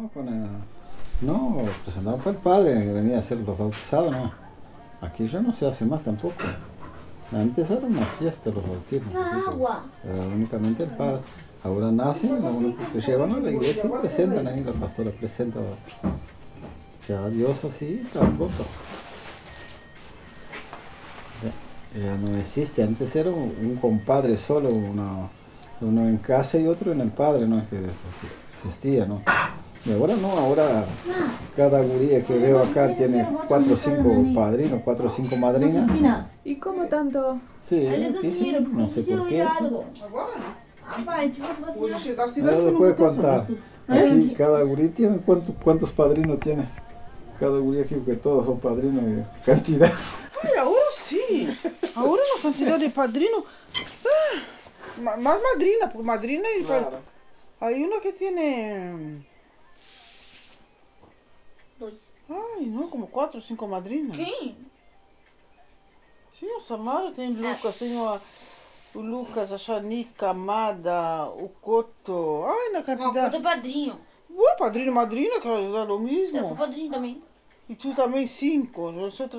no, no, presentamos para el padre, venía a ser los bautizados, no. Aquí ya no se hace más tampoco. Antes era una fiesta los bautismos, únicamente el padre. Ahora nacen, lo llevan a la iglesia y presentan ahí, la pastora presenta, a Dios así, tan pronto. Ya no existe, antes era un compadre solo, uno en casa y otro en el padre, no es que existía, ¿no? Y ahora no, ahora cada guría que veo acá tiene 4 o 5 padrinos, 4 o 5 madrinas. ¿Y cómo tanto? Sí, aquí sí, no sé por qué eso. Ahora después contar, aquí cada guría tiene, ¿cuántos padrinos tiene? Cada guría aquí, que todos son padrinos de cantidad. Ay, ahora sí, ahora la cantidad de padrinos, más madrina, porque madrina y Claro. hay uno que tiene, ay, no, como 4 o 5 madrinas. Quem? Sim, o Samara tem Lucas, tem o Lucas, a Shanika, a Amada, o Coto, ai, na Não, cantidad. conta padrinho. Bueno, padrino y madrina, que é lo Eu sou mismo. padrinho também. Y tú también 5, nosotros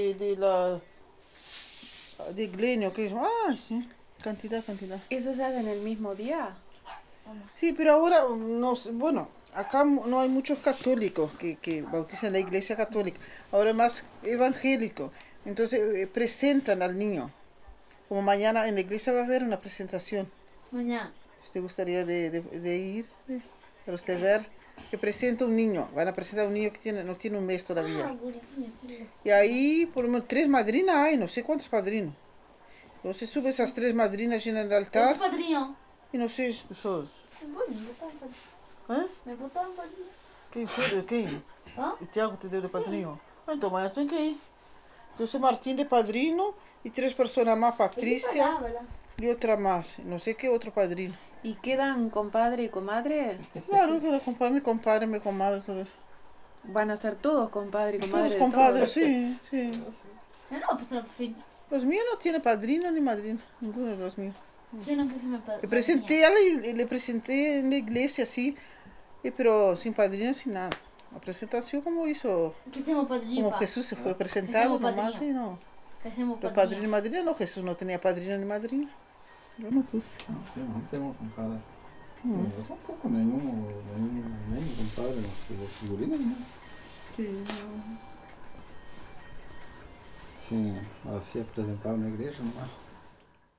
de Glenio, que es, ah, sí, cantidad. ¿Eso se hace en el mismo día? Sí, pero ahora, bueno, acá no hay muchos católicos que bautizan en la iglesia católica, ahora más evangélico. Entonces presentan al niño. Como mañana en la iglesia va a haber una presentación. Amanhã. ¿Usted gustaría de ir? Para usted ver que presenta un niño. Van a presentar un niño que no tiene un mes Ah, todavía. gurizinho, filho. Y ahí por lo menos 3 madrinas hay, no sé cuántos padrinos. Entonces sube esas 3 madrinas en el Eu altar sou padrinho. y no sé, sos. Vou me botar um padrinho. ¿Eh? Me botar um padrinho. ¿Qué fue? ¿Qué? Hã? ¿Y Tiago te dio de padrino? Ah, entonces mañana tengo que ir. Entonces Martín de padrino y 3 personas más, Patricia y otra más. No sé qué otro padrino. ¿Y quedan compadre y comadre? Claro, que mi compadre, mi comadre, todo eso. ¿Van a ser todos compadre y comadre? Todos de compadres, todos? sí. Eu não vou passar pro filho. Los míos no tiene padrino ni madrina, ninguno de los míos. Eu não quis meu padrinho. Le presenté en la iglesia, sí, pero sin padrino, sin nada. La presentación como hizo, Quer ser meu padrinho, como pá? Jesús se fue presentado Ese es mi nomás, padrino. y no. Quer ser meu Pero padrinho? padrino y madrina no, Jesús no tenía padrino ni madrina. Yo no puse. No sé, no tengo compadre. Yo tampoco, nenhum compadre, los figurinos, ¿no? Sí, Sí, así es presentado en la iglesia, ¿no?